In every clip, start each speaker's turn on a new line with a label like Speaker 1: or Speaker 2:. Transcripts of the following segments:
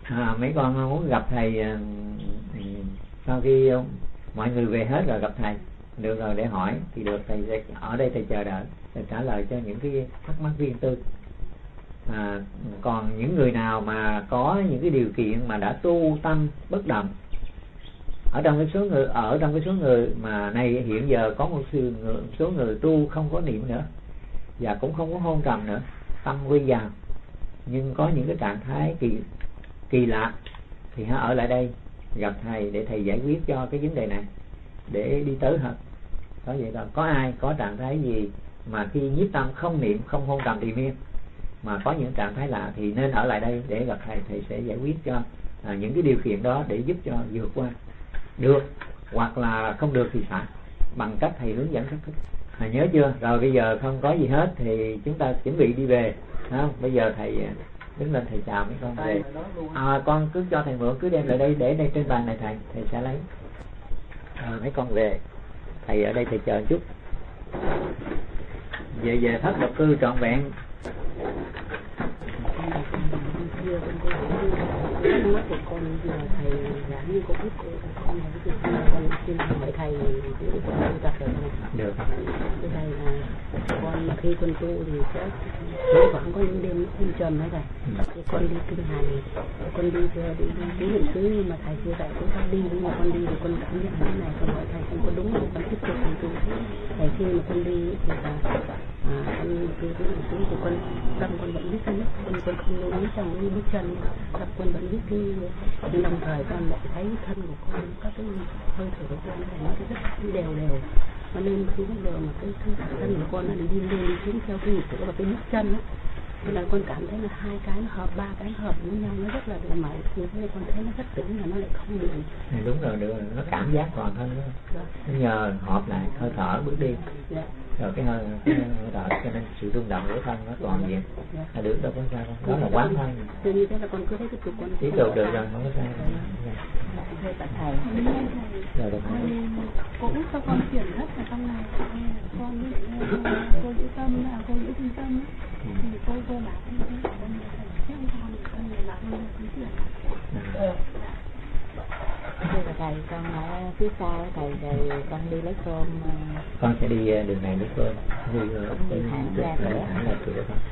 Speaker 1: Mấy con muốn gặp thầy sau khi mọi người về hết rồi gặp thầy được rồi để hỏi thì được, thầy sẽ ở đây thầy chờ đợi thầy trả lời cho những cái thắc mắc riêng tư. Còn những người nào mà có những cái điều kiện mà đã tu tâm bất động, ở trong cái số người mà này hiện giờ có một số người tu không có niệm nữa và cũng không có hôn trầm nữa, tâm quy vào, nhưng có những cái trạng thái kỳ lạ thì hãy ở lại đây gặp thầy để thầy giải quyết cho cái vấn đề này để đi tới hết. Có vậy thôi. Có ai có trạng thái gì mà khi nhiếp tâm không niệm không hôn trầm trì miên mà có những trạng thái lạ thì nên ở lại đây để gặp thầy, thầy sẽ giải quyết cho những cái điều kiện đó để giúp cho vượt qua được, hoặc là không được thì phải bằng cách thầy hướng dẫn cách thức. Nhớ chưa? Rồi bây giờ không có gì hết thì chúng ta chuẩn bị đi về. Bây giờ thầy đứng lên thầy chào mấy con về. Con cứ cho thầy mượn, cứ đem lại đây để đây trên bàn này thầy sẽ lấy. Mấy con về, thầy ở đây thầy chờ chút. Về thất độc cư trọn vẹn.
Speaker 2: Của con giờ thầy giảng như có biết con xin hỏi thầy để con gặp được không?
Speaker 1: Được.
Speaker 2: Cái này là con mà khi con tu thì sẽ vẫn có những đêm không trầm hết rồi. Thì con đi kinh hành, con đi ký niệm xứ nhưng mà thầy chưa dạy cũng không đi, nhưng mà con đi thì con cảm nhận thế này, con hỏi thầy không có đúng không, con tiếp tục con tu. Thầy khi mà con đi thì là con ký niệm xứ thì con tâm con vẫn biết thân, con không lưu ý trong cái bước chân, tập con vẫn biết cái, nhưng đồng thời con lại thấy thân của con, các cái hơi thở của con nó rất đều, cho nên khi bắt đầu mà cái thân của con nó đi lên đi xuống theo cái nhịp của cái bước chân á, nên là con cảm thấy là hai cái nó hợp, ba cái nó hợp với nhau, nó rất là mãi, như thế con thấy nó rất tỉnh là nó lại không bị.
Speaker 1: Đúng rồi, được, nó cảm giác toàn thân đó. Nó nhờ hợp lại hơi thở bước đi. Rồi cái hơi thở, cho nên sự rung động của thân nó toàn diện là được, đâu có sao không, đó là quán thân.
Speaker 2: Từ như thế là con cứ thấy cái con
Speaker 1: tiếp tục được rồi, không có sao.
Speaker 2: Thưa tạ thầy.
Speaker 1: Rồi được rồi.
Speaker 3: Cũng cho con chuyển hết vào trong này, con cô giữ tâm, cô giữ trung tâm thì cô bảo như thế là con theo con là con chuyển.
Speaker 2: Thưa thầy, con ở phía sau thầy con đi lấy cơm.
Speaker 1: Con sẽ đi đường này lấy cơm.
Speaker 2: Đi hẳn ra cửa.
Speaker 1: Hẳn là cửa con.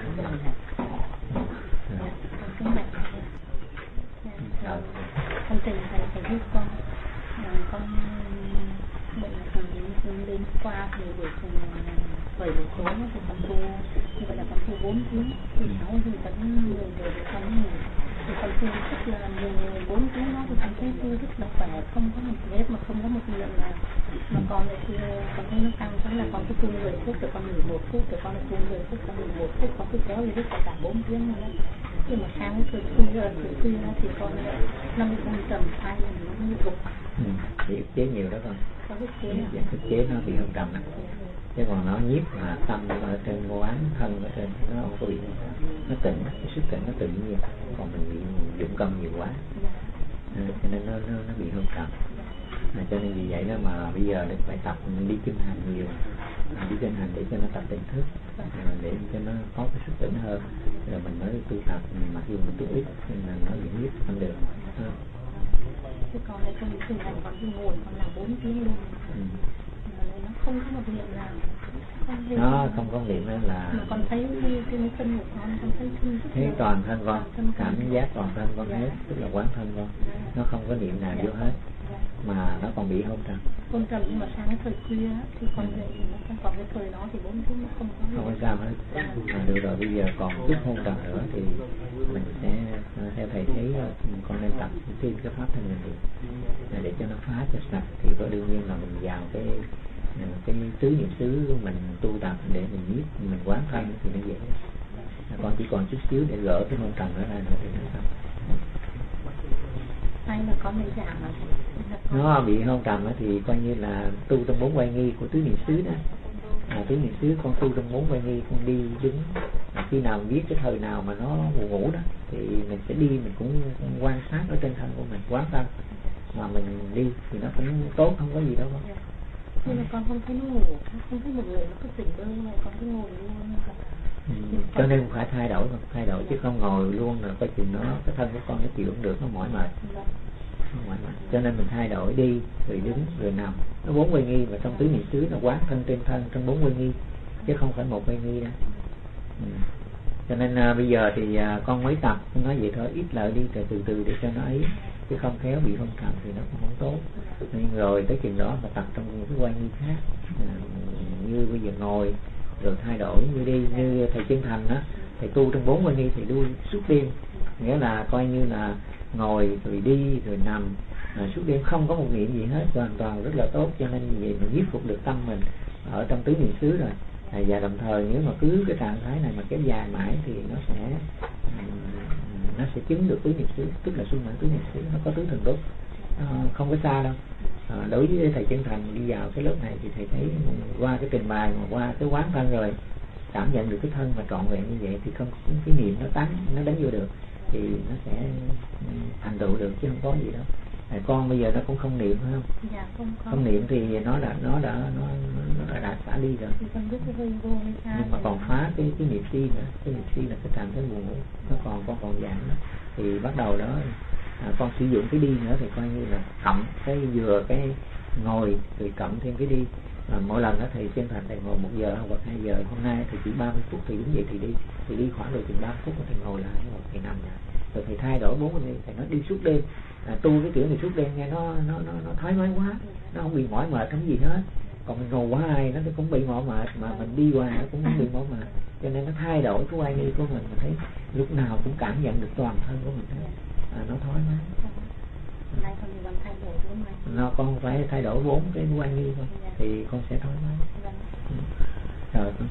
Speaker 3: Con tình thầy giúp con bệnh là đến qua thì buổi 7 buổi tối thì con tu, như vậy là con tu 4 tiếng, từ 6 giờ tới 10 giờ thì con ngủ. Thì con tu rất là 14 tiếng đó thì con thấy tu rất là khỏe, không có một vết mà không có một lượng nào. Mà con thì con thấy nó tăng, tức là con cứ tu 10 phút rồi con nghỉ 1 phút, rồi con tu 10 phút, con nghỉ 1 phút, con cứ kéo đi hết cả 4 tiếng nữa. Nhưng mà sáng từ khuya thì con nó bị trầm sai nó như gục.
Speaker 1: Bị ức chế nhiều đó con. Ức chế nó bị không trầm đó. Chứ còn nó nhiếp mà tâm ở trên quán thân ở trên nó không có bị, nó tỉnh, cái sức tỉnh nó tự nhiên, còn mình bị dụng công nhiều quá cho nên nó bị hôn trầm. Cho nên vì vậy đó mà bây giờ được phải tập đi kinh hành nhiều, đi kinh hành để cho nó tập tỉnh thức, để cho nó có cái sức tỉnh hơn, rồi mình mới tu tập. Mặc dù mình tu ít nhưng mà nó vẫn nhiếp không được.
Speaker 3: Chứ còn lại không kinh hành, con cứ ngồi con làm 4 tiếng luôn. Nó không có một niệm nào,
Speaker 1: nó không có niệm nên là
Speaker 3: mà con thấy cái thân của con thấy thân rất
Speaker 1: thấy toàn thân con, cảm giác toàn thân con hết, tức là quán thân con, nó không có niệm nào vô hết mà nó còn bị hôn trầm.
Speaker 3: Hôn trầm nhưng mà sang cái thời khuya thì con dậy nó không còn cái thời đó thì 4 tiếng nó không có
Speaker 1: sao hết. Được rồi, bây giờ còn chút hôn trầm nữa thì mình sẽ theo thầy thấy con nên tập thêm cái pháp thân mình để cho nó phá cho sạch. Thì có đương nhiên là mình vào cái tứ niệm xứ của mình tu tập để mình biết mình quán thân thì nó dễ. Con chỉ còn chút xíu để gỡ cái hôn trầm nữa ra nữa thì nó xong.
Speaker 3: Hay là có mấy dạng mà
Speaker 1: nó bị hôn trầm thì coi như là tu trong 4 quay nghi của tứ niệm xứ đó. Tứ niệm xứ con tu trong 4 quay nghi, con đi đứng, khi nào mình biết cái thời nào mà nó ngủ đó thì mình sẽ đi, mình cũng quan sát ở trên thân của mình, quán thân mà mình đi thì nó cũng tốt, không có gì đâu con.
Speaker 3: Nhưng mà con không thấy nó ngủ, không thấy một người nó cứ tỉnh bơ này, con cứ ngồi luôn.
Speaker 1: Cho nên phải thay đổi chứ không ngồi luôn là coi chừng nó cái thân của con nó chịu không được, nó mỏi mệt. Cho nên mình thay đổi đi rồi đứng rồi nằm, nó 4 uy nghi và trong tứ niệm xứ nó quán thân trên thân trong 4 uy nghi chứ không phải một uy nghi đâu. Cho nên bây giờ thì con mới tập, nói vậy thôi, ít lợi đi rồi từ từ để cho nó ấy, chứ không khéo bị phân trần thì nó cũng không tốt. Nên rồi tới chừng đó mà tập trong những cái quay nghi khác, như bây giờ ngồi rồi thay đổi như đi, như thầy Chân Thành đó, thầy tu trong 4 uy nghi thì đu suốt đêm, nghĩa là coi như là ngồi rồi đi rồi nằm suốt đêm không có một niệm gì hết, hoàn toàn rất là tốt. Cho nên như vậy mình nhiếp phục được tâm mình ở trong tứ niệm xứ rồi. Và đồng thời nếu mà cứ cái trạng thái này mà kéo dài mãi thì nó sẽ chứng được tứ niệm xứ, tức là sung mãn tứ niệm xứ, nó có tứ thần đốt, không có xa đâu. Đối với thầy Chân Thành đi vào cái lớp này thì thầy thấy qua cái trình bày mà qua cái quán thân rồi cảm nhận được cái thân mà trọn vẹn như vậy thì không có cái niệm nó đánh vô được thì nó sẽ thành tựu được chứ không có gì đâu. Con bây giờ nó cũng không niệm phải không?
Speaker 3: Dạ, không
Speaker 1: niệm thì nó đã xả ly rồi. Nhưng mà còn phá cái niệm si nữa, cái niệm si là cái trạng thái buồn ngủ, nó con còn dạng đó. Thì bắt đầu đó con sử dụng cái đi nữa thì coi như là cộng cái vừa cái ngồi rồi cộng thêm cái đi. Mỗi lần đó thầy Chân Thành thầy ngồi 1 giờ hoặc 2 giờ, hôm nay thì chỉ 30 phút thì đứng dậy thì đi khoảng được chừng 30 phút rồi thầy ngồi lại thầy nằm lại. Rồi thầy thay đổi 4 ngày, thầy nói đi suốt đêm, tu cái kiểu này suốt đêm nghe nó thoải mái quá, nó không bị mỏi mệt không gì hết. Còn mình ngồi quá ai nó cũng bị mỏi mệt, mà mình đi qua nó cũng không bị mỏi mệt. Cho nên nó thay đổi cái quay đi của mình thấy lúc nào cũng cảm nhận được toàn thân của mình hết, nó thoải mái.
Speaker 3: Nay con thì con thay đổi 4 ngày.
Speaker 1: Nó con phải thay đổi 4 cái quay đi thôi thì con sẽ thoải mái. Rồi con.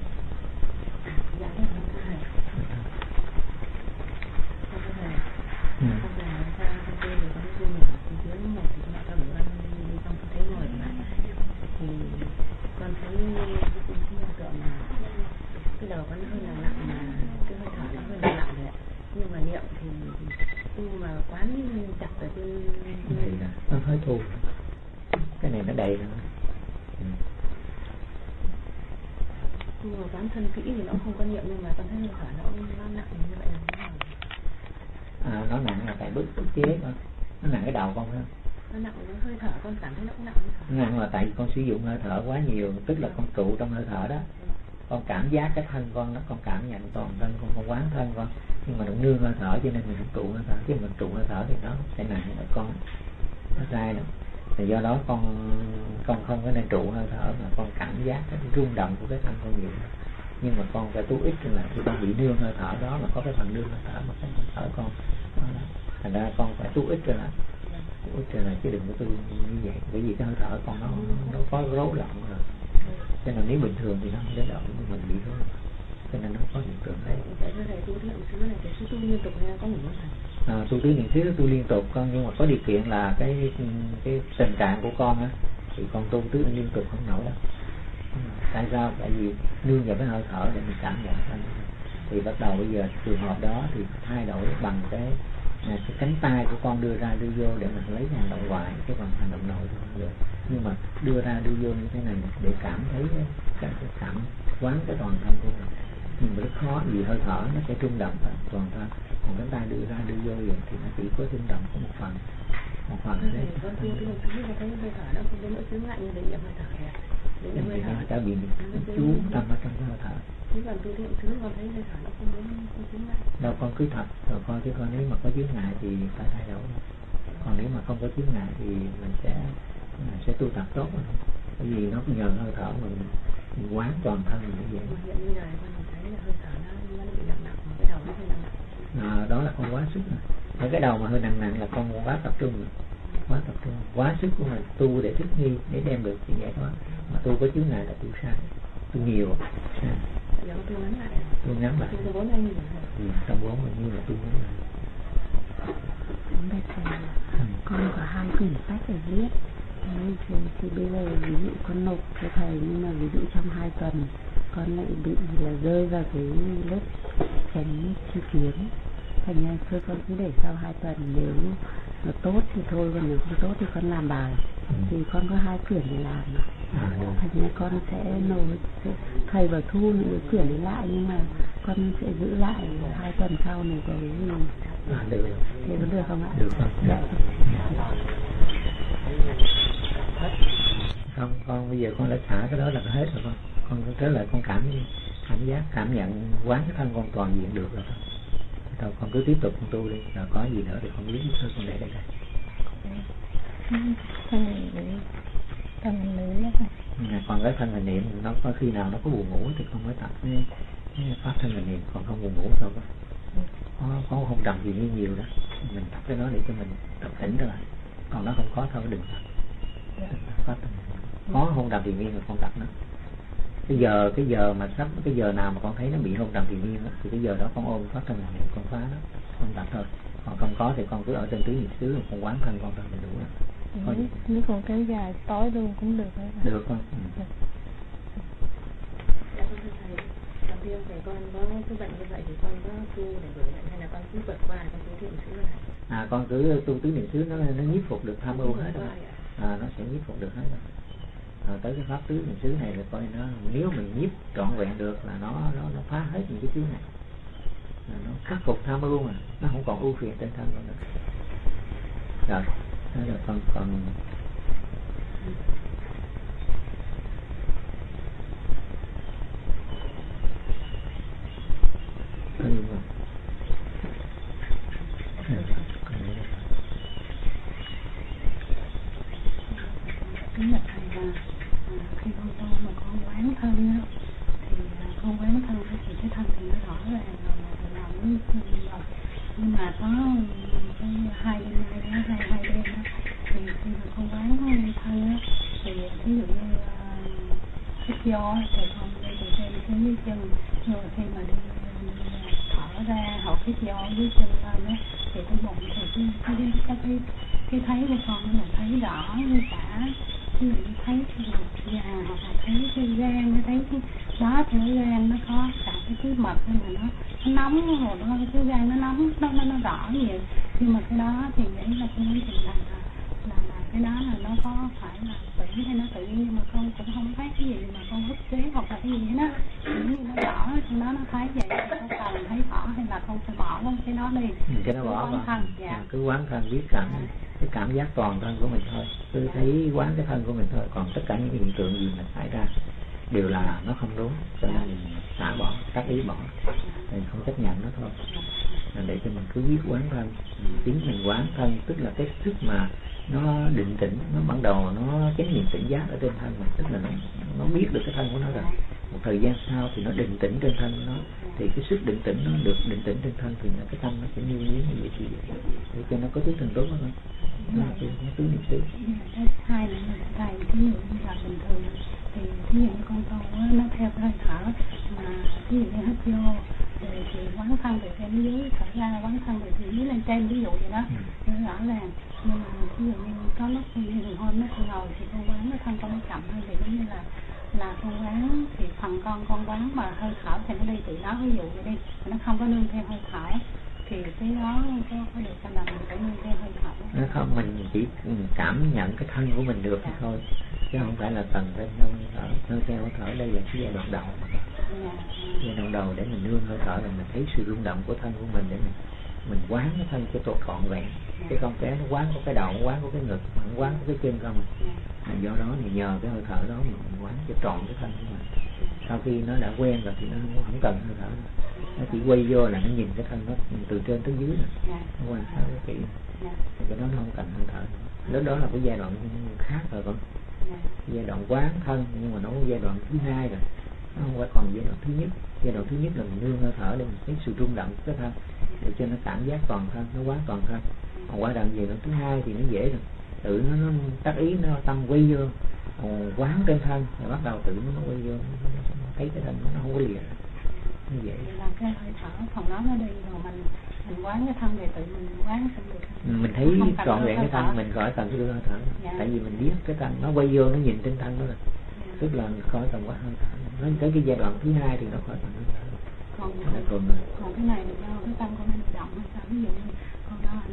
Speaker 2: Con thấy hiện tượng là cái đầu con hơi là nặng, mà cái hơi thở nó hơi là nặng rồi ạ. Nhưng mà niệm thì tu mà quán chặt ở trên
Speaker 1: này là nó hơi thù, cái này nó đầy rồi.
Speaker 2: Tu mà quán thân kỹ thì nó không có niệm, nhưng mà con thấy hơi thở nó nặng như vậy là thế nào?
Speaker 1: Nó nặng là tại bức chế con, nó nặng cái đầu con phải không?
Speaker 2: Nó nặng, nó hơi thở con cảm thấy nó cũng nặng.
Speaker 1: Nó nặng là tại vì con sử dụng hơi thở quá nhiều, tức là con trụ trong hơi thở đó. Con cảm giác cái thân con nó, con cảm nhận toàn thân con quán thân con, nhưng mà đừng nương hơi thở cho nên mình không trụ hơi thở. Chứ mình trụ hơi thở thì nó sẽ nặng ở con, nó sai lắm. Thì do đó con không có nên trụ hơi thở, mà con cảm giác cái rung động của cái thân con nhiều. Nhưng mà con phải tu ít là khi con bị nương hơi thở đó, mà có cái phần nương hơi thở mà cái hơi thở con thành ra con phải tu ít rồi là chứ đừng có tu như vậy, bởi vì cái hơi thở con nó có rối loạn rồi. Cho nên nếu bình thường thì nó không đến độ, nhưng mình bị rối loạn, cho nên nó có hiện tượng đấy.
Speaker 2: Tại sao thầy tu niệm xứ này thì tu liên tục hay có một thầy?
Speaker 1: Tu tí niệm xứ tu liên tục con, nhưng mà có điều kiện là cái tình trạng của con á thì con tu tứ liên tục không nổi đâu. Tại sao? Tại vì nương vào cái hơi thở để mình cảm nhận thân. Thì bắt đầu bây giờ trường hợp đó thì thay đổi bằng cái cánh tay của con đưa ra đưa vô để mình lấy hành động ngoại, chứ còn hành động nội không được. Nhưng mà đưa ra đưa vô như thế này để cảm thấy cái cảm quán cái toàn thân của mình. Nhưng mà rất khó vì hơi thở nó sẽ rung động toàn thân, còn cánh tay đưa ra đưa vô vậy thì nó chỉ có rung động có một phần đấy.
Speaker 2: Con tu thì mình thấy hơi thở nó không đến nỗi chướng ngại như để niệm hơi thở này.
Speaker 1: Thì nó đã bị chú tâm ở trong cái hơi thở.
Speaker 2: Thế còn tu niệm xứ con thấy hơi thở nó không đến chướng ngại.
Speaker 1: Đâu con cứ thật rồi coi chứ con, nếu mà có chướng ngại thì phải thay đổi. Còn nếu mà không có chướng ngại thì mình sẽ tu tập tốt hơn. Bởi vì nó nhờ hơi thở mình quán toàn thân mình như vậy.
Speaker 2: Hiện như này con thấy là hơi thở nó bị nặng, mà cái đầu nó hơi nặng.
Speaker 1: Đó là con quá sức rồi. Ở cái đầu mà hơi nặng là con quá tập trung rồi. Quá sức của mình tu để thích nghi, để đem được thì vậy đó. Mà tu có chướng ngại là tu sai, tu nhiều sai.
Speaker 2: Giờ con tu ngắn lại.
Speaker 1: Tu ngắn lại.
Speaker 2: Tu 4 anh
Speaker 1: trong 4 mình như là tu ngắn lại.
Speaker 2: Bây giờ con có 2 quyển sách để viết. Thì bây giờ ví dụ con nộp cho thầy, nhưng mà ví dụ trong 2 tuần con lại bị là rơi vào cái lớp chánh chi kiến. Thành ra thôi con cứ để sau 2 tuần, nếu nó tốt thì thôi, còn nếu không tốt thì con làm bài. thì con có 2 quyển để làm mà. Thành ra con sẽ thầy bảo thu những cái quyển đấy lại, nhưng mà con sẽ giữ lại 2 tuần sau này cái gì.
Speaker 1: Được.
Speaker 2: Thế có được không ạ?
Speaker 1: Được không? Dạ. Không, con bây giờ con đã xả cái đó là hết rồi con trở lại con cảm giác cảm nhận quán cái thân con toàn diện được rồi thôi. Con cứ tiếp tục con tu đi, rồi có gì nữa thì con biết thôi, con để đây.
Speaker 3: Thân hình niệm đó.
Speaker 1: Còn cái thân hình niệm nó có khi nào nó có buồn ngủ thì không mới tập cái pháp thân hình niệm, còn không buồn ngủ thôi có hôn trầm gì nhiều đó, mình tập cái đó để cho mình tập tỉnh rồi, còn nó không có thôi đừng tập. Pháp thân có hôn trầm thiền miên rồi con tập nó. Cái giờ mà sắp cái giờ nào mà con thấy nó bị hôn trầm thiền miên thì cái giờ đó con ôm pháp thân hình niệm con phá nó, con tập thôi. Còn không có thì con cứ ở trên tứ niệm xứ, con quán thân con thôi là đủ rồi.
Speaker 3: Nếu còn kéo dài tối luôn cũng được đấy.
Speaker 1: Được không?
Speaker 3: Dạ con thưa thầy, đầu tiên thầy con có cái bệnh như vậy thì con có tu để gửi lại hay là con cứ vượt qua con tu tứ niệm xứ này?
Speaker 1: Con cứ tu tứ niệm xứ nó nhiếp phục được tham ưu hết rồi. Nó sẽ nhiếp phục được hết rồi. Tới cái pháp tứ niệm xứ này là coi nó, nếu mình nhiếp trọn vẹn được là nó phá hết những cái thứ này. Nó khắc phục tham ưu mà nó không còn ưu phiền trên thân con nữa. Rồi đó là con
Speaker 3: Kính bạch thầy là khi con tu mà con quán thân á, thì con quán thân thì cái thân thì nó rõ ràng là nhưng mà có cái 2 đêm nay đó, 2 đêm đó, thì khi mà con quán thân á, thì ví dụ như hít gió thì con đi từ trên xuống dưới chân, nhưng mà khi mà đi thở ra hoặc hít gió dưới chân lên á, thì cái bụng thì cái thấy của con là thấy rõ như cả, ví dụ như thấy cái ruột già hoặc là thấy cái gan, thấy cái đó thì cái gan nó có cả cái mật nhưng mà nó nóng, rồi nó cái gan nó nóng, nó rõ nhiều, nhưng mà cái đó thì nghĩ là con nói chuyện là cái đó là nó có phải là bệnh hay nó tự nhiên, nhưng mà con cũng không thấy cái gì mà con hút chế hoặc là cái gì đó, giống như nó rõ trong đó nó thấy vậy, con cần thấy rõ hay là con phải bỏ cái đó đi.
Speaker 1: Cái nó bỏ vào
Speaker 3: thân,
Speaker 1: cứ quán thân, biết cái cảm giác toàn thân của mình thôi, cứ thấy quán cái thân của mình thôi, còn tất cả những cái hiện tượng gì mình xảy ra đều là nó không đúng, cho nên mình xả bỏ, tác ý bỏ, mình không chấp nhận nó thôi. Để cho mình cứ biết quán thân, chính mình quán thân tức là cái sức mà nó định tĩnh, nó ban đầu nó chánh niệm tỉnh giác ở trên thân mình, tức là nó biết được cái thân của nó rồi. Một thời gian sau thì nó định tĩnh trên thân nó, thì cái sức định tĩnh nó được định tĩnh trên thân thì cái thân nó sẽ như như vậy thì để cho nó có thứ thần tốt hơn. Nó tứ niệm xứ.
Speaker 3: Hai là thầy ví dụ như là bình thường thì ví dụ như con tu nó theo cái hơi thở, mà ví dụ như hít vô thì quán thân từ trên dưới, thở ra quán thân từ dưới lên trên, ví dụ vậy đó, nó rõ ràng. Nhưng mà ví dụ như có lúc như thường hôm nó ngồi thì con quán nó thân con nó chậm hơn, thì giống như là con quán thì phần con quán mà hơi thở thì nó đi từ đó, ví dụ vậy đi, nó không có nương theo hơi thở thì cái đó có được cho là mình phải nương theo hơi thở.
Speaker 1: Nó không, mình chỉ cảm nhận cái thân của mình được thôi, chứ không phải là cần phải nương theo hơi thở. Đây là cái giai đoạn đầu, giai đoạn đầu để mình nương hơi thở là mình thấy sự rung động của thân của mình, để mình quán cái thân cho trọn vẹn, chứ không phải nó quán có cái đầu, quán có cái ngực, quán có cái chân không. Do đó thì nhờ cái hơi thở đó mình quán cho trọn cái thân của mình. Sau khi nó đã quen rồi thì nó không cần hơi thở nữa. Nó chỉ quay vô là nó nhìn cái thân nó từ trên tới dưới rồi, nó quan sát cái kỹ, thì cái đó nó không cần hơi thở. Lúc đó là cái giai đoạn khác rồi con, giai đoạn quán thân, nhưng mà nó có giai đoạn thứ hai rồi, nó không phải còn giai đoạn thứ nhất. Giai đoạn thứ nhất là mình nương hơi thở để mình thấy sự rung động của cái thân, để cho nó cảm giác toàn thân, nó quán toàn thân. Còn qua đoạn giai đoạn thứ hai thì nó dễ rồi, tự nó tác ý, nó tâm quay vô quán trên thân, rồi bắt đầu tự nó quay vô, nó thấy cái thân nó không có lìa, như vậy.
Speaker 3: Làm cái hơi thở phần đó nó đi rồi mình quán cái thân thì tự mình quán xong được.
Speaker 1: Mình thấy trọn vẹn cái thân mình khỏi cần cái hơi thở. Tại vì mình biết cái thân nó quay vô, nó nhìn trên thân đó rồi, tức là khỏi cần quá hơi thở. Nó tới cái giai đoạn thứ hai thì nó khỏi cần hơi thở.
Speaker 3: Còn cái này là do cái tâm con nó động hay sao, ví dụ như con đó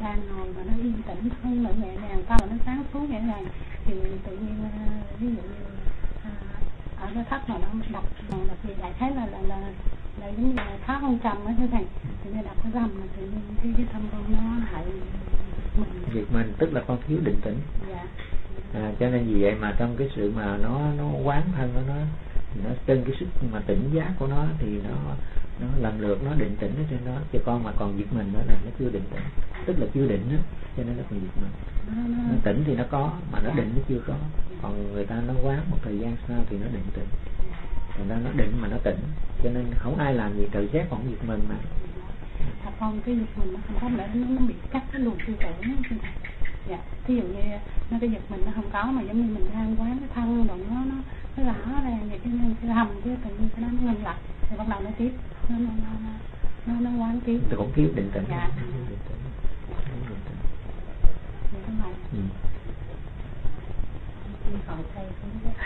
Speaker 3: đang ngồi mà nó yên tĩnh hơn, nó nhẹ nhàng, tâm nó sáng suốt nhẹ nhàng, thì tự nhiên ví dụ như ở cái thất mà nó đọc thì đại khái là giống như là tháo không trầm á thưa thầy, thì như đọc cái rầm là tự nhiên cái tâm con nó lại
Speaker 1: giật mình, tức là con thiếu định tĩnh.
Speaker 3: Dạ.
Speaker 1: Cho nên vì vậy mà trong cái sự mà nó quán thân nó trên cái sức mà tỉnh giác của nó thì nó lần lượt nó định tĩnh ở trên đó, chứ con mà còn giật mình nữa là nó chưa định tĩnh, tức là chưa định đó, cho nên nó còn giật mình. Nó tỉnh thì nó có, mà nó định nó chưa có. Còn người ta nó quán một thời gian sau thì nó định tĩnh, thành ra nó định mà nó tỉnh, cho nên không ai làm gì trời xét còn giật mình mà.
Speaker 3: Con cái giật mình nó không có, để nó bị cắt cái luồng tư tưởng. Dạ, thí dụ như nó cái giật mình nó không có, mà giống như mình đang quán cái thân rồi nó rõ ra vậy, cho nên cái hầm chứ tự nhiên cái nó ngưng lại, thì bắt đầu nó tiếp nó quán tiếp.
Speaker 1: Tôi cũng thiếu định tĩnh.
Speaker 3: Dạ. Vậy đó mà. Đi hỏi thầy cũng vậy.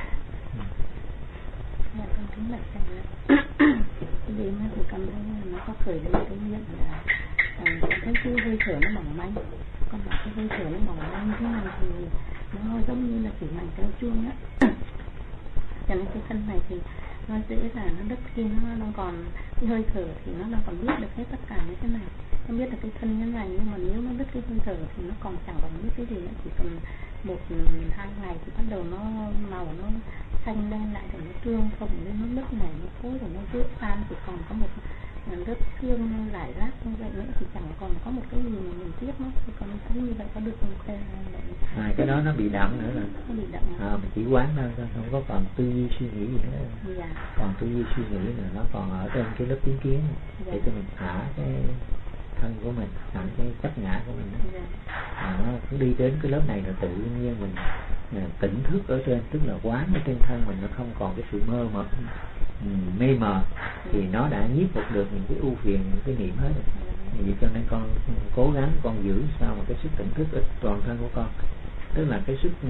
Speaker 3: Dạ, con kính bạch thầy ạ. Cái đêm á thì con thấy nó có khởi lên cái nhận là con thấy cái hơi thở nó mỏng manh. Con bảo cái hơi thở nó mỏng manh thế này thì nó giống như là chỉ mảnh kéo chuông á. Cho nên cái thân này thì nó dễ là nó đứt khi nó còn cái hơi thở thì nó đang còn biết được hết tất cả những cái này. Nó biết được cái thân như này, nhưng mà nếu nó đứt cái hơi thở thì nó còn chẳng còn biết cái gì nữa, chỉ cần 1-2 ngày thì bắt đầu nó màu nó xanh đen lại, rồi nó trương không, nên nó nứt này nó khối rồi nó rớt tan, chỉ còn có một đất xương rải rác như vậy nữa, thì chẳng còn có một cái gì mà mình tiếc nó, thì còn thấy như vậy có được không khen vậy?
Speaker 1: Cái đó nó bị đậm nữa là
Speaker 3: nó bị đậm
Speaker 1: mình chỉ quán thôi, không có còn tư duy suy nghĩ gì nữa.
Speaker 3: Dạ.
Speaker 1: Còn tư duy suy nghĩ là nó còn ở trên cái lớp kiến kiến, dạ. Để cho mình thả cái thân của mình, thả cái chấp ngã của mình. Dạ. Nó cứ đi đến cái lớp này là tự nhiên mình tỉnh thức ở trên, tức là quán ở trên thân mình, nó không còn cái sự mơ mộng mê mờ, thì nó đã nhiếp phục được những cái ưu phiền, những cái niệm hết rồi. Vì cho nên con cố gắng con giữ sao mà cái sức tỉnh thức ở toàn thân của con, tức là cái sức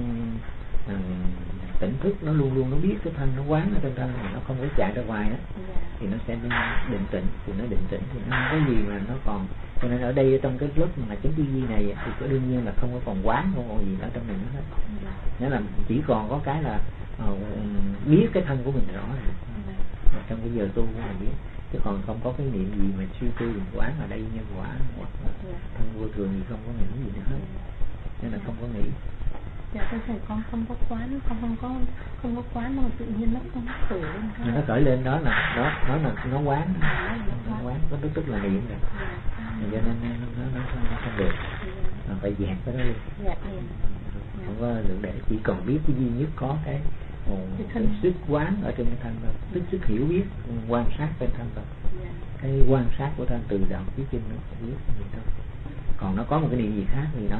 Speaker 1: tỉnh thức nó luôn luôn nó biết cái thân, nó quán ở trên thân, mà nó không có chạy ra ngoài đó, thì nó sẽ định tĩnh, thì nó định tĩnh thì nó không có gì mà nó còn. Cho nên ở đây trong cái lớp mà chánh tư duy này thì có đương nhiên là không có còn quán, không còn gì ở trong mình nữa hết. Nghĩa là chỉ còn có cái là biết cái thân của mình rõ rồi. Trong cái giờ tu của mình biết, chứ còn không có cái niệm gì mà suy tư mình quán ở đây nhân quả hoặc là thân vô thường gì, không có nghĩ gì nữa hết, nên là không có nghĩ.
Speaker 3: Dạ thưa thầy, con không có quán, không có quán mà tự nhiên nó không khởi lên.
Speaker 1: Nó khởi lên đó là nó quán, nó quán có tức là niệm rồi. Cho nên nó không được, mà phải dẹp cái đó đi. Không có được, để chỉ còn biết cái duy nhất có cái sức quán ở trên cái thân thôi, tức sức hiểu biết quan sát trên thân thôi. Cái quan sát của thân từ đầu phía trên nó biết gì thôi. Còn nó có một cái niệm gì khác thì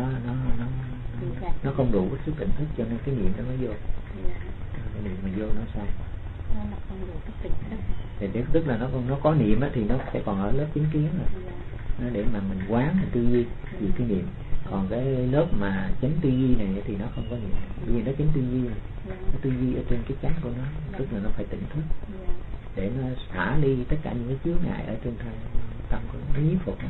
Speaker 1: nó không đủ sức tỉnh thức, cho nên cái niệm đó nó vô. Cái niệm mà vô nó sai.
Speaker 3: Nó là không đủ cái tỉnh thức.
Speaker 1: Thì tức là nó có niệm thì nó sẽ còn ở lớp chính kiến rồi. Nó để mà mình quán mình tư duy vì cái niệm. Còn cái lớp mà chánh tư duy này thì nó không có niệm, bởi vì nó chánh tư duy, nó tư duy ở trên cái chánh của nó, tức là nó phải tỉnh thức để nó xả đi tất cả những cái chướng ngại ở trên thân tâm của nó nhiếp phục.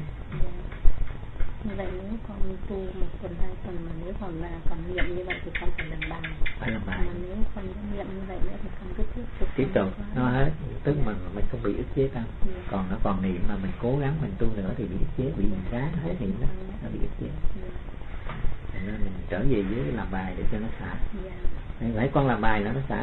Speaker 3: Như vậy nếu con tu 1 tuần 2 tuần mà nếu còn niệm như vậy thì con phải làm bài.
Speaker 1: Phải làm bài.
Speaker 3: Mà nếu con có niệm như vậy nữa thì con cứ tiếp
Speaker 1: tục nó hết, tức mình không bị ức chế tâm. Còn nó còn niệm mà mình cố gắng mình tu nữa thì bị ức chế, bị mình ráng hết niệm đó, nó bị ức chế. Nên mình trở về với làm bài để cho nó xả. Phải con làm bài nó xả.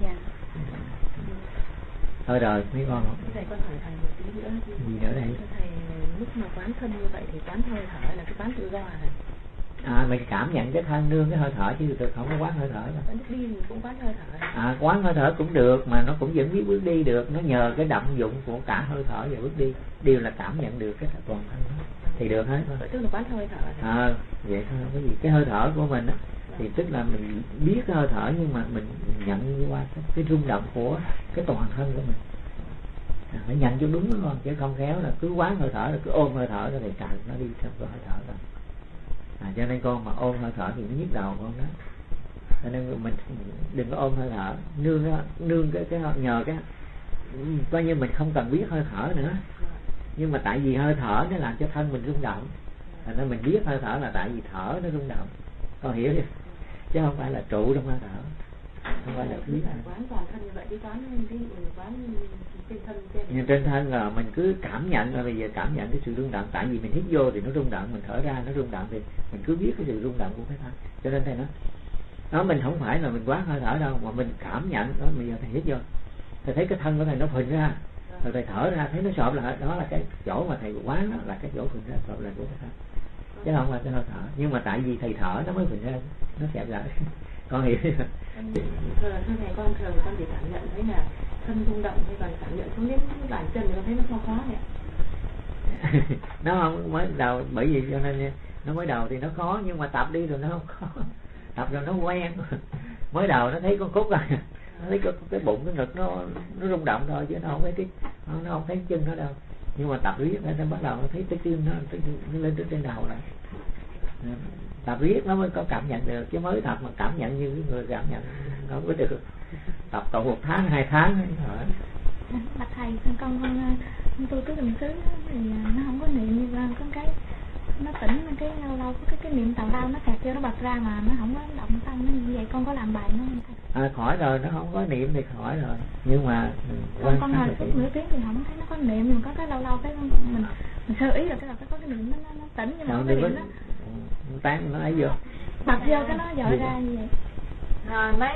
Speaker 1: Thôi rồi mấy con không?
Speaker 2: Thầy con hỏi thầy một tí nữa.
Speaker 1: Gì nữa đây?
Speaker 2: Thầy lúc mà quán thân như vậy thì quán hơi thở là cái quán tự do hả?
Speaker 1: Mình cảm nhận cái thân nương cái hơi thở, chứ tôi không có quán hơi thở đâu.
Speaker 2: Lúc đi mình cũng quán hơi thở.
Speaker 1: Quán hơi thở cũng được, mà nó cũng vẫn biết bước đi được, nó nhờ cái động dụng của cả hơi thở và bước đi, đều là cảm nhận được cái toàn thân đó. Thì được hết.
Speaker 2: Vậy tức là quán hơi thở.
Speaker 1: Vậy thôi, cái gì cái hơi thở của mình á thì tức là mình biết cái hơi thở, nhưng mà mình nhận qua cái rung động của cái toàn thân của mình. Phải nhận cho đúng đó con, chứ không khéo là cứ quán hơi thở, là cứ ôm hơi thở thì trời nó đi theo cái hơi thở rồi. Cho nên con mà ôm hơi thở thì nó nhức đầu con đó. Cho nên mình đừng có ôm hơi thở, nương cái nhờ cái coi như mình không cần biết hơi thở nữa, nhưng mà tại vì hơi thở nó làm cho thân mình rung động, thành ra mình biết hơi thở là tại vì thở nó rung động, con hiểu chưa? Chứ không phải là trụ trong hơi thở, không phải là biết.
Speaker 3: Quán toàn thân như vậy đi, quán trên thân
Speaker 1: nhưng trên thân là mình cứ cảm nhận, là bây giờ cảm nhận cái sự rung động, tại vì mình hít vô thì nó rung động, mình thở ra nó rung động, thì mình cứ biết cái sự rung động của cái thân. Cho nên thầy nói mình không phải là mình quán hơi thở đâu, mà mình cảm nhận đó. Bây giờ thầy hít vô, thầy thấy cái thân của thầy nó phình ra, rồi thầy thở ra thấy nó sọp lại, đó là cái chỗ mà thầy quán, đó là cái chỗ phình ra sọp lại của cái thân, chứ không phải cái hơi thở. Nhưng mà tại vì thầy thở nó mới phình ra, nó xẹp lại. Con hiểu chưa?
Speaker 3: Thưa thầy, con thường con chỉ cảm nhận thấy là thân rung động, hay còn cảm nhận xuống đến bàn chân thì con thấy nó không khó vậy.
Speaker 1: Nó không mới đầu, bởi vì cho nên nó mới đầu thì nó khó, nhưng mà tập đi rồi nó không khó, tập rồi nó quen. Mới đầu nó thấy con cút rồi, nó thấy cái bụng cái ngực nó rung động thôi, chứ nó không thấy nó không thấy chân nó đâu. Nhưng mà tập riết nó bắt đầu nó thấy cái tim nó lên trên đầu lại. Tập riết nó mới có cảm nhận được, chứ mới tập mà cảm nhận như người cảm nhận không có được. Tập tụ 1 tháng 2 tháng thôi.
Speaker 4: Bạch thầy, con tu tứ niệm xứ thì nó không có niệm như có cái nó tỉnh, cái lâu lâu có cái niệm tào lao nó kẹt vô nó bật ra mà nó không có động tâm, nó như vậy con có làm bài nó không thầy?
Speaker 1: Khỏi rồi, nó không có niệm thì khỏi rồi, nhưng mà
Speaker 4: con ngồi suốt nửa tiếng thì không thấy nó có niệm, nhưng có cái lâu lâu cái mình sơ ý rồi cái là có cái niệm nó tỉnh, nhưng mà không có niệm nó
Speaker 1: tán nó ấy vô
Speaker 4: bật vô cái nó dội ra như vậy.
Speaker 3: Rồi mấy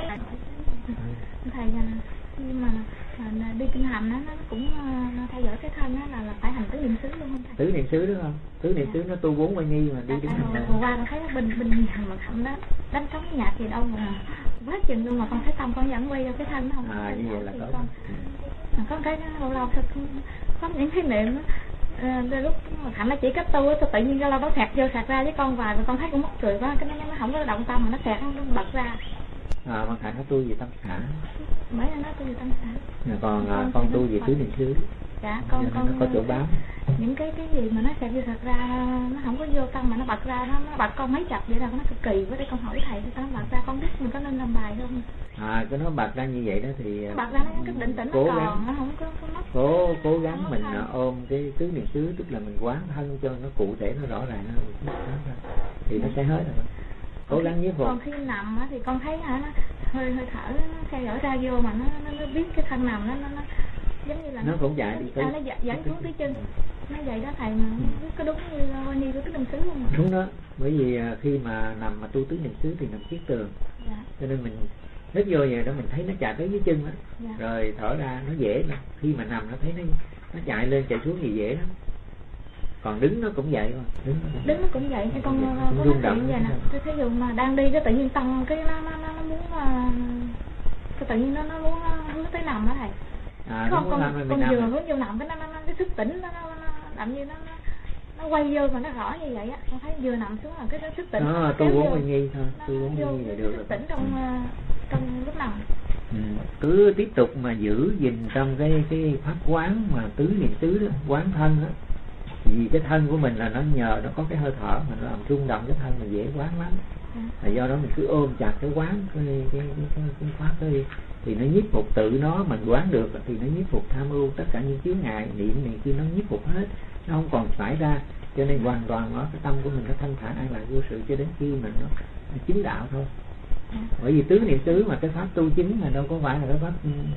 Speaker 4: thầy khi mà đi kinh hành nó cũng theo dõi cái thân là phải hành tứ niệm xứ luôn không thầy?
Speaker 1: Tứ niệm xứ đúng không? Tứ niệm xứ nó tu 4 quay nghi mà đi đứng hành.
Speaker 4: Vừa qua con thấy bình nhà mà khẩm đó đánh trống nhạc gì đâu mà quá chừng luôn, mà con thấy tâm con vẫn quay vô cái thân nó không.
Speaker 1: Như vậy là
Speaker 4: có cái lâu lâu có những cái niệm đôi lúc mà Khánh nó chỉ cách tu tự nhiên lâu lâu nó sạc vô sạc ra với con vài, và con thấy cũng mắc cười quá, cái nó không có động tâm mà nó sạc nó bật ra.
Speaker 1: Con Khánh nó tu gì tâm sản.
Speaker 4: Mấy anh nói tu gì tâm sản.
Speaker 1: Còn con tu gì tứ niệm xứ.
Speaker 4: Dạ con
Speaker 1: có chỗ bám.
Speaker 4: Những cái gì mà nó sạc vô sạc ra nó không có vô tâm mà nó bật ra, nó bật con mấy chập vậy là nó cực kỳ quá. Để con hỏi thầy nó bật ra, con biết mình có nên làm bài không?
Speaker 1: Cái nó bật ra như vậy đó thì
Speaker 4: bật ra nó cái định tĩnh nó còn nó không có mất.
Speaker 1: Cố gắng mình ôm cái tứ niệm xứ, tức là mình quán thân cho nó cụ thể, nó rõ ràng thì nó sẽ hết rồi. Cố gắng nhiếp phục.
Speaker 4: Còn khi nằm thì con thấy nó hơi thở nó theo dõi ra vô mà nó biết cái thân nằm nó giống như là
Speaker 1: nó cũng chạy đi
Speaker 4: nó dẫn xuống tới chân. Nó vậy đó thầy, mà có đúng như của tứ niệm xứ không?
Speaker 1: Đúng đó, bởi vì khi mà nằm mà tu tứ niệm xứ thì nằm chiết tường.
Speaker 4: Dạ.
Speaker 1: Cho nên mình hít vô vậy đó mình thấy nó chạy tới dưới chân đó.
Speaker 4: Dạ.
Speaker 1: Rồi thở ra nó dễ lắm. Khi mà nằm nó thấy nó chạy lên chạy xuống thì dễ lắm. Còn đứng nó cũng vậy thôi.
Speaker 4: Đứng nó cũng vậy, hay con có rung động vậy nè. Tôi thấy dù mà đang đi cái tự nhiên tâm cái nó muốn cái tự nhiên nó muốn hướng tới nằm đó thầy. Con vừa hướng vô nằm cái nó thức tỉnh, nó làm như nó quay vô mà nó rõ như vậy á. Con thấy vừa nằm xuống là cái nó thức tỉnh.
Speaker 1: Nó tu 4 quay nghi thôi, tu 4 quay nghi là được rồi.
Speaker 4: Tỉnh trong lúc nằm.
Speaker 1: Cứ tiếp tục mà giữ gìn trong cái pháp quán mà tứ niệm xứ đó, quán thân đó. Vì cái thân của mình là nó nhờ nó có cái hơi thở mà nó làm rung động cái thân mình dễ quán lắm. Là do đó mình cứ ôm chặt cái quán cái pháp đó đi, thì nó nhiếp phục tự nó, mình quán được thì nó nhiếp phục tham ưu, tất cả những chướng ngại niệm này kia nó nhiếp phục hết, nó không còn phải ra. Cho nên hoàn toàn nó cái tâm của mình nó thanh thản an lạc vô sự cho đến khi mình nó chứng đạo thôi. Bởi vì tứ niệm xứ mà cái pháp tu chứng mà đâu có phải là cái pháp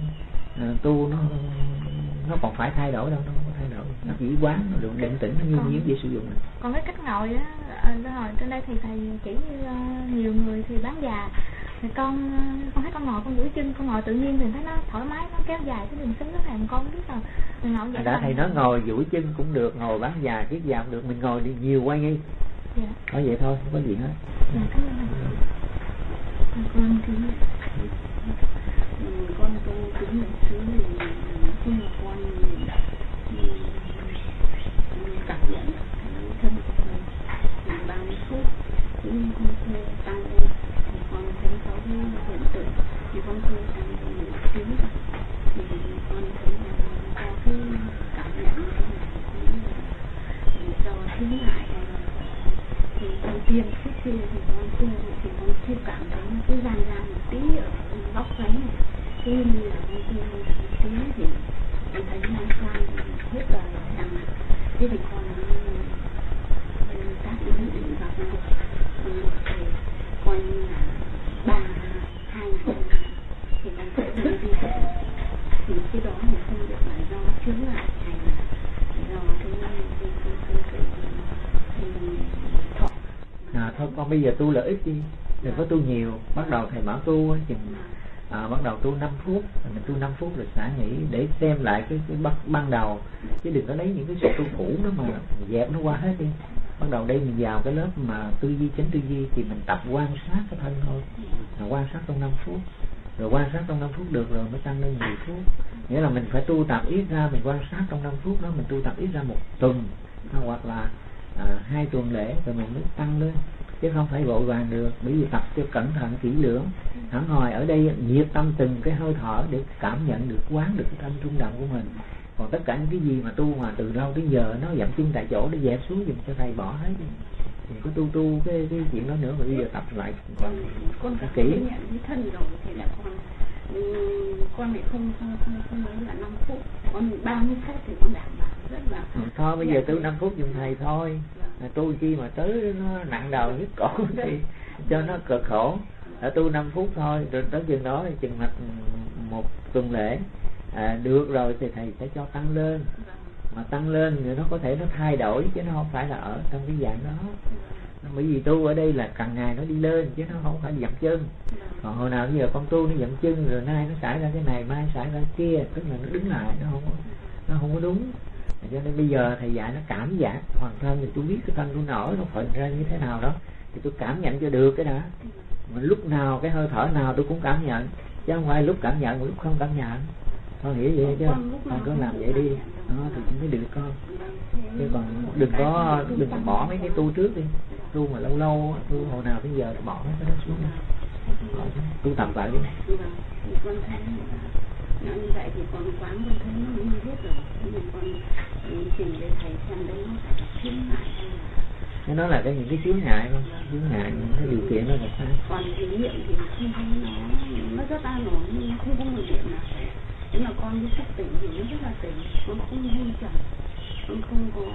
Speaker 1: tu nó còn phải thay đổi đâu, nó không có thay đổi, nó chỉ quán nó được định tĩnh, nó như dễ sử dụng.
Speaker 4: Còn cái cách ngồi á, hồi trên đây thì thầy chỉ như nhiều người thì bán già, thì con thấy con ngồi con duỗi chân, con ngồi tự nhiên thì thấy nó thoải mái, nó kéo dài cái đường xứ đó thầy, con biết rồi mình ngồi vậy.
Speaker 1: Đã thầy nói ngồi duỗi chân cũng được, ngồi bán già kiết già cũng được, mình ngồi đi nhiều quay nghi.
Speaker 4: Dạ.
Speaker 1: Có vậy thôi, không có gì hết.
Speaker 4: Dạ, cảm ơn thầy. Con thì
Speaker 2: con tu tứ niệm xứ thì khi mà con cảm nhận thân mình 30 phút, tự nhiên con thuê tăng lên, thì con thấy có cái hiện tượng thì con thuê tăng lên một xíu, thì con thấy là có cái cảm nhận như là do thứ lại thì đầu tiên trước kia thì con chưa cảm thấy nó cứ gian một tí ở góc váy này, khi như là con chưa một tí thì con thấy nó sang hết rồi rằng thế thì con tác với vào cái con là 2 ngày thì đang phải đi thì cái đó mình không biết là do chướng ngại hay là do cái
Speaker 1: thôi con bây giờ tu lợi ích đi, đừng có tu nhiều. Bắt đầu thầy bảo tu chừng bắt đầu tu 5 phút, mình tu 5 phút rồi xả nghỉ để xem lại cái ban đầu, chứ đừng có lấy những cái sự tu cũ đó mà dẹp nó qua hết đi. Bắt đầu đây mình vào cái lớp mà tư duy, chánh tư duy thì mình tập quan sát cái thân thôi, quan sát trong 5 phút, rồi quan sát trong 5 phút được rồi mới tăng lên 10 phút. Nghĩa là mình phải tu tập ít ra, mình quan sát trong 5 phút đó, mình tu tập ít ra 1 tuần hoặc là 2 tuần lễ rồi mình mới tăng lên, chứ không phải vội vàng được. Bởi vì tập cho cẩn thận kỹ lưỡng, hẳn hồi ở đây nhiệt tâm từng cái hơi thở để cảm nhận được, quán được cái tâm rung động của mình. Còn tất cả những cái gì mà tu mà từ đâu tới giờ nó dậm chân tại chỗ để dẹp xuống dùm cho thầy bỏ hết đi. Đừng có tu cái chuyện đó nữa, mà bây giờ tập lại
Speaker 2: con
Speaker 1: kỹ.
Speaker 2: Nhận với thân rồi thì là con lại không nói là 5 phút, con 30 phút thì con đảm bảo rất là
Speaker 1: thôi bây giờ tu 5 phút dùng thầy thôi. Tu chi mà tới nó nặng đầu nhức cổ thì cho nó cực khổ. Đã tu 5 phút thôi, rồi tới chừng đó thì chừng mặt 1 tuần lễ được rồi thì thầy sẽ cho tăng lên. Mà tăng lên thì nó có thể nó thay đổi chứ nó không phải là ở trong cái dạng đó. Bởi vì tu ở đây là càng ngày nó đi lên chứ nó không phải dậm chân. Còn hồi nào bây giờ con tu nó dậm chân rồi nay nó xảy ra cái này, mai xảy ra kia, tức là nó đứng lại, nó không có đúng. Cho nên bây giờ thầy dạy nó cảm giác hoàn thân, thì tôi biết cái thân tôi nổi nó phình ra như thế nào đó thì tôi cảm nhận cho được cái đã. Mà lúc nào cái hơi thở nào tôi cũng cảm nhận, chứ không phải lúc cảm nhận mà lúc không cảm nhận. Con hiểu vậy chứ con cứ làm vậy đi đó thì cũng mới được con. Chứ còn đừng có bỏ mấy cái tu trước đi. Tu mà lâu lâu tu hồi nào tới giờ bỏ mấy cái đó xuống đi. Tu tập lại đi.
Speaker 2: Con thấy như vậy thì con quán con thấy nó như hết rồi. Nhưng con tìm để thầy xem đấy nó phải là chướng ngại hay là
Speaker 1: nó là những cái chướng ngại không? Chướng ngại những cái điều kiện đó là sao?
Speaker 2: Còn cái niệm thì không thấy nó rất an ổn, nhưng nó không có một điểm nào. Nếu mà con đi thức tỉnh thì nó rất là tỉnh, nó không hôn trầm, nó không có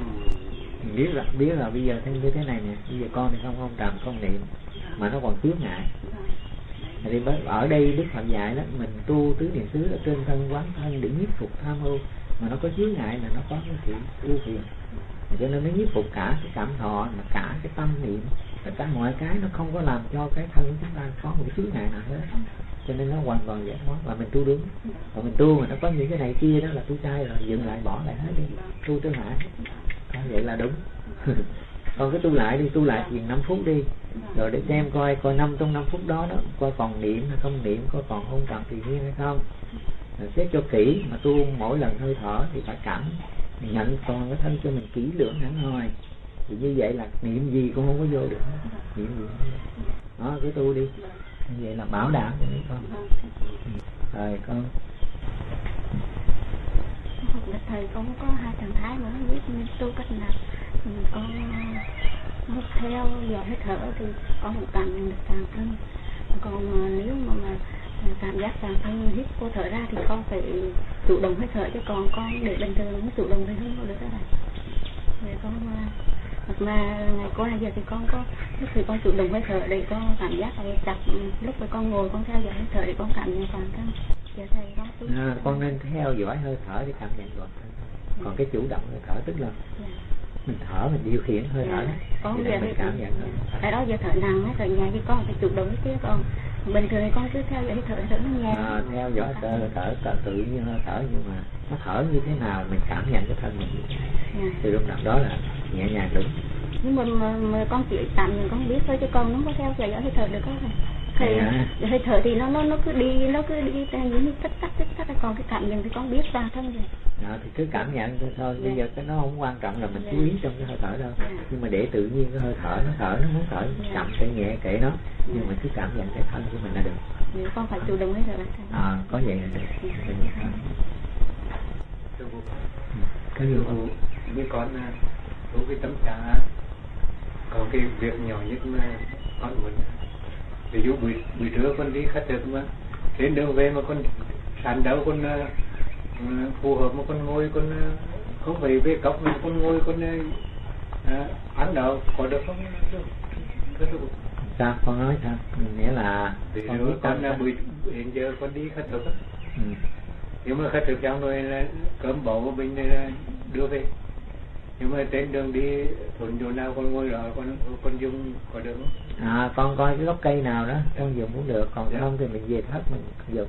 Speaker 1: biết là bây giờ như thế này nè, bây giờ con thì không trầm không niệm mà nó còn chướng ngại. Thì ở đây Đức Phật dạy đó, mình tu tứ niệm xứ ở trên thân quán thân để nhiếp phục tham ưu, mà nó có chướng ngại là nó có cái sự ưu phiền, cho nên nó nhiếp phục cả cái cảm thọ mà cả cái tâm niệm, tất cả mọi cái nó không có làm cho cái thân của chúng ta có một cái chướng ngại nào hết, cho nên nó hoàn toàn giải thoát. Và mình tu đúng, còn mình tu mà nó có những cái này kia đó là tu sai rồi, dừng lại bỏ lại hết đi, tu trở lại, vậy là đúng. Con cứ tu lại đi, tu lại chừng 5 phút đi, rồi để xem coi trong 5 phút đó coi còn niệm hay không niệm, coi còn hôn trầm thì nhiên hay không, rồi xét cho kỹ. Mà tu mỗi lần hơi thở thì phải cảm nhận toàn cái thân cho mình kỹ lưỡng hẳn hoi, thì như vậy là niệm gì cũng không có vô được, niệm gì đó cứ tu đi, như vậy là bảo đảm cho mấy con. Rồi con
Speaker 2: thầy con có 2 trạng thái mà không biết tu cách nào. Con hút theo giờ hít thở thì con cảm nhận được toàn thân. Còn nếu mà cảm giác toàn thân hít vô thở ra thì con phải chủ động hít thở, chứ còn con để bình thường không chủ động thì không có được cái này. Rồi con hoặc là ngày qua giờ thì con có lúc thì con chủ động hít thở để con cảm giác là chặt, lúc mà con ngồi con theo dõi hít thở để con cảm nhận toàn thân. Giờ thầy
Speaker 1: con nên theo dõi hơi thở để cảm nhận toàn thân. Còn cái chủ động hơi thở tức là mình thở, mình điều khiển hơi thở
Speaker 2: thì
Speaker 1: để mình cảm nhận thôi.
Speaker 2: Cái đó giờ thở nặng hết rồi, nhà chứ con phải chủ động chứ, còn bình thường thì con cứ theo dõi thở nó nhẹ.
Speaker 1: Theo dõi thở tự nhiên hơi thở, nhưng mà nó thở như thế nào mình cảm nhận cái thân mình. Thì lúc nào đó là nhẹ nhàng đúng.
Speaker 2: Nhưng mà con chỉ tạm nhìn con biết thôi, chứ con nó có theo dõi hơi thở được không? Hơi thở thì nó cứ đi những tích tắc, còn cái cảm nhận thì con biết toàn thân rồi.
Speaker 1: Thì cứ cảm nhận thôi. Bây giờ cái nó không quan trọng là mình chú ý trong cái hơi thở đâu, nhưng mà để tự nhiên cái hơi thở nó muốn thở chậm cái nhẹ kệ nó, nhưng mà cứ cảm nhận cái thân của mình là được.
Speaker 2: Nếu con phải chủ động hết rồi.
Speaker 1: Có vậy là được.
Speaker 5: Cái điều như con đối với tấm trả còn cái việc nhỏ nhất mà con muốn, ví dụ buổi trưa con đi khách được mà trên đường về mà con sàn đâu con phù hợp mà con ngồi, con không phải về cốc mà con ngồi con ăn đâu có được không?
Speaker 1: Sao con nói sao? Nghĩa là
Speaker 5: con hiện giờ con đi khất thực. Nhưng mà khất thực xong rồi là cơm bỏ của mình là đưa về. Nhưng mà trên đường đi thuận chỗ nào con ngồi đó con dùng có được không?
Speaker 1: Con coi cái gốc cây nào đó con dùng cũng được, còn không thì mình về thất mình dùng.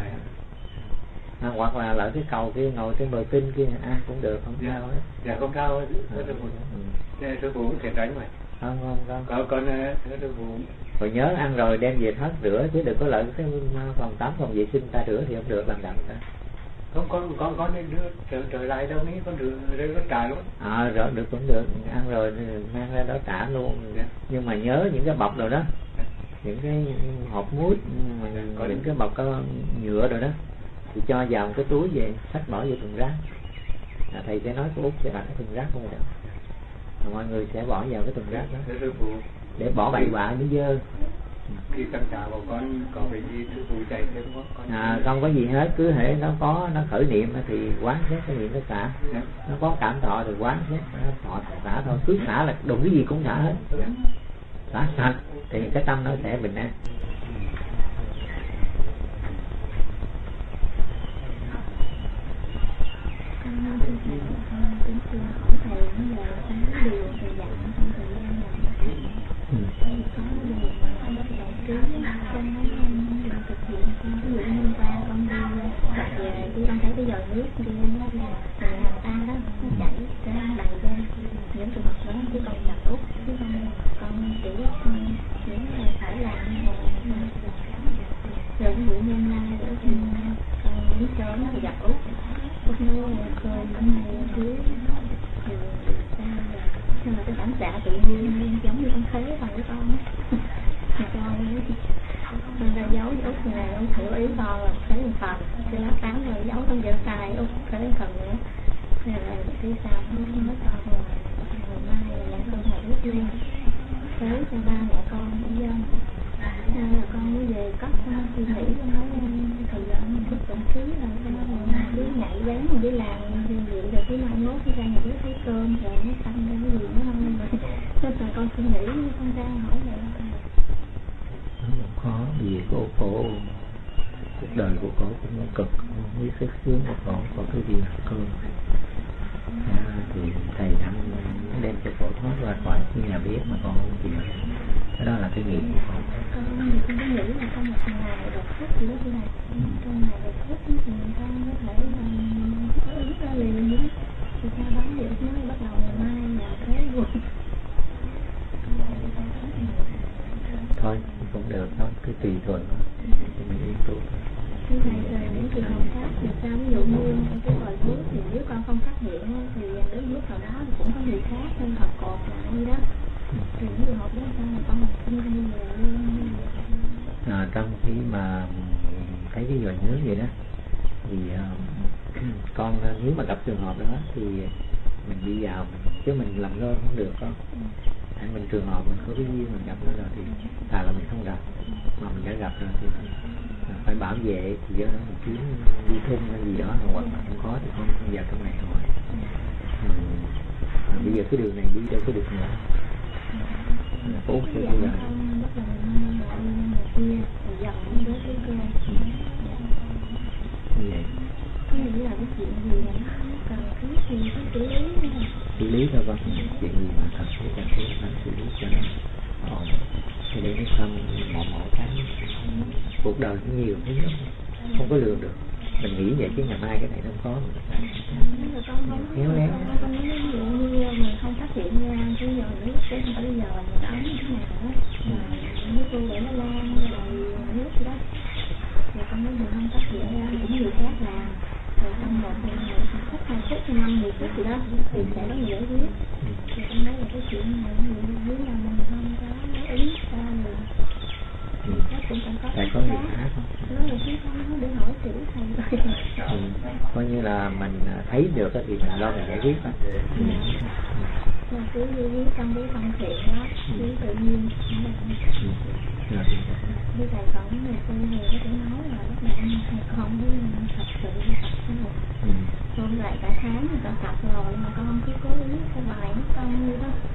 Speaker 1: Hoặc là lại cái cầu kia ngồi trên bờ kinh kia ăn cũng được, không sao hết.
Speaker 5: Dạ không sao hết. Sư phụ cũng thể tránh mà.
Speaker 1: Không.
Speaker 5: Con sư phụ.
Speaker 1: Rồi nhớ ăn rồi đem về thất rửa, chứ đừng có lợi cái phòng tắm phòng vệ sinh ta rửa thì không được, làm đặng ta.
Speaker 5: Không con nên đưa trở lại đâu mấy con đưa nó trả luôn.
Speaker 1: Rồi được cũng được, ăn rồi mang ra đó trả luôn. Nhưng mà nhớ những cái bọc rồi đó, những cái hộp muối, những cái bọc có nhựa rồi đó thì cho vào một cái túi về, xách bỏ vô thùng rác. Thầy sẽ nói cô Út sẽ đặt cái thùng rác không được. Mọi người sẽ bỏ vào cái thùng rác đó để bỏ bậy bạ với dơ.
Speaker 5: Khi căn trả của con có cái gì sư phụ chạy thêm con?
Speaker 1: Không có gì hết, cứ hễ nó khởi niệm thì quán xét cái niệm nó xả. Nó có cảm thọ thì quán xét nó xả thôi, cứ xả là đụng cái gì cũng xả hết. Xả sạch thì cái tâm nó sẽ bình an.
Speaker 3: Con thấy cái dòng nước đi người ta đó nó chảy ra đầy ra những trường hợp đó, chứ còn gặp Út chứ con chỉ những là phải làm rồi ví dụ như nay để thì con muốn sớm thì gặp Út nấu cơm cái này thứ thì sao nhưng mà cái phản xạ tự nhiên giống như con thấy bằng cái con á con ra giấu Út như này Út hiểu ý con là thấy một phần cái lá tán rồi giấu trong giờ sai Út thấy một phần nữa nên là cái sao không nói con là ngày mai là cơm là Út luôn tới cho ba mẹ con cũng dân nên là con mới về cất suy nghĩ con nói thời gian mình thích tổng ký rồi con nói là cứ nhảy dán mình đi làm như vậy rồi cái mai mốt đi ra nhà bếp thấy cơm rồi nó xanh ra cái gì nữa không nên là con suy nghĩ con ra hỏi lại
Speaker 1: khó vì cổ cuộc đời của cổ cũng cực, với sức sướng của cổ có cái gì là cơm. Thì thầy đã đem cho cổ thoát ra khỏi cái nhà bếp mà con không chịu. Cái đó là cái nghiệp của con.
Speaker 3: Con nghĩ là trong một ngày đột xuất gì đó như này, trong ngày đột xuất thì con có thể có ứng ra liền nữa. Thì sau đó thì nó bắt đầu ngày mai là thế luôn.
Speaker 1: Thôi cũng được thôi, cứ tùy thuận mình yên trụ.
Speaker 3: Như vậy rồi những trường hợp khác thì sao, ví dụ như cái hồi trước thì nếu con không phát hiện thì đến lúc nào đó thì cũng có người khác nên hợp cột lại như đó. Thì những trường hợp đó sao mà con sinh ra như vậy luôn.
Speaker 1: Trong khi mà thấy cái giọt nước vậy đó thì con nếu mà gặp trường hợp đó thì mình đi vào chứ mình làm ngơ không được con. Mình trường hợp mình có cái duyên mình gặp nó rồi thì thà là mình không gặp, mà mình đã gặp rồi thì phải bảo vệ thì do đó mình kiếm đi thun hay gì đó, hoặc là không có thì không vào trong này hỏi. Bây giờ cái đường này đi đâu có được nữa. Út sẽ bây giờ như vậy.
Speaker 3: Có nghĩa là cái chuyện gì là nó cần thiết thì phải xử lý nữa.
Speaker 1: Xử lý thôi con, chuyện gì mà cần thiết phải xử lý cho nó ổn. Thì để nó xong mỗi cái cuộc đời cũng nhiều thứ lắm, không có lường được. Mình nghĩ vậy chứ ngày mai cái này nó không có khéo léo.
Speaker 3: Con nói ví dụ như mình không phát hiện ra cái giờ nước tới bây giờ mình ống như thế nào đó nước cô để nó lan rồi nước gì đó rồi con nói mình không phát hiện ra cũng người khác làm rồi trong một phút 2 phút 5 10 phút gì đó thì sẽ có người giải quyết. Thì con nói là cái chuyện này nếu là mình không có nói ý ra rồi
Speaker 1: Thầy có gì khác không?
Speaker 3: Nói là chứ không để hỏi chữ thầy rồi.
Speaker 1: Coi như là mình thấy được thì mình lo mình giải quyết đó.
Speaker 3: Mà cứ như trong cái tâm thiện đó, cứ tự nhiên. Như thầy còn người cô thì có thể nói là các bạn thầy con với thật sự tập cái một. Rồi lại cả tháng người ta tập rồi mà con cứ cố ý cái bài nó con như đó.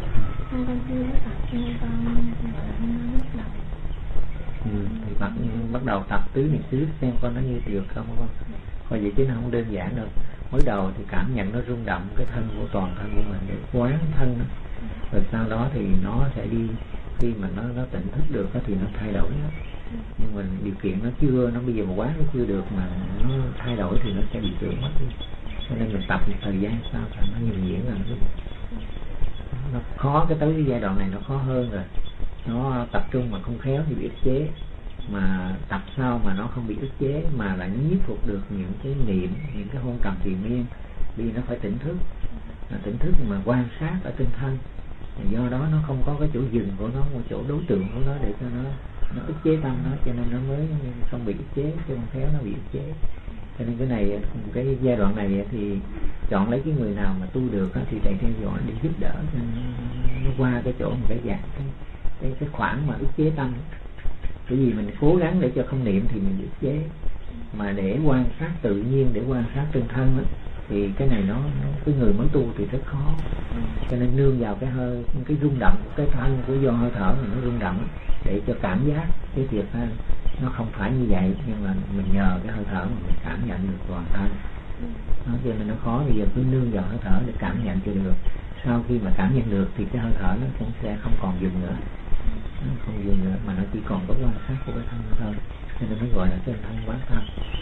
Speaker 1: Thì bắt đầu tập tứ niệm xứ xem con nó như được không con. Coi vậy chứ nó không đơn giản đâu. Mới đầu thì cảm nhận nó rung động cái thân của toàn thân của mình, để quán thân đó. Rồi sau đó thì nó sẽ đi, khi mà nó tỉnh thức được thì nó thay đổi đó. Nhưng mà điều kiện nó chưa, nó bây giờ mà quán nó chưa được mà nó thay đổi thì nó sẽ bị tưởng mất đi. Cho nên mình tập một thời gian sau thì nó nhìn diễn là nó khó. Tới cái giai đoạn này nó khó hơn rồi. Nó tập trung mà không khéo thì bị ức chế, mà tập sau mà nó không bị ức chế mà lại nhiếp phục được những cái niệm, những cái hôn trầm triền miên, vì nó phải tỉnh thức, tỉnh thức mà quan sát ở trên thân. Do đó nó không có cái chỗ dừng của nó, một chỗ đối tượng của nó để cho nó ức chế tâm nó, cho nên nó mới không bị ức chế, chứ không khéo nó bị ức chế. Cho nên cái này, cái giai đoạn này thì chọn lấy cái người nào mà tu được thì thầy theo dõi để giúp đỡ cho nó qua cái chỗ một cái dạng cái khoảng mà ức chế tâm. Bởi vì mình cố gắng để cho không niệm thì mình ức chế, mà để quan sát tự nhiên, để quan sát trên thân thì cái này nó cái người mới tu thì rất khó. Cho nên nương vào cái rung động của cái thân của do hơi thở mình, nó rung động để cho cảm giác cái việc nó không phải như vậy, nhưng mà mình nhờ cái hơi thở mà mình cảm nhận được toàn thân. Cho nên nó khó. Bây giờ cứ nương vào hơi thở để cảm nhận cho được. Sau khi mà cảm nhận được thì cái hơi thở nó cũng sẽ không còn dùng nữa, không dùng nữa, mà nó chỉ còn có quan sát của cái thân thôi. Cho nên nó gọi là cái thân quán thân.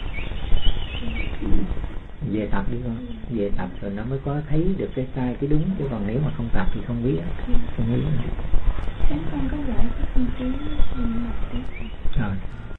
Speaker 1: Về tập đi con, về tập rồi nó mới có thấy được cái sai cái đúng, chứ còn nếu mà không tập thì không biết. Không biết.
Speaker 3: Con có giải cái không khí.
Speaker 1: Rồi.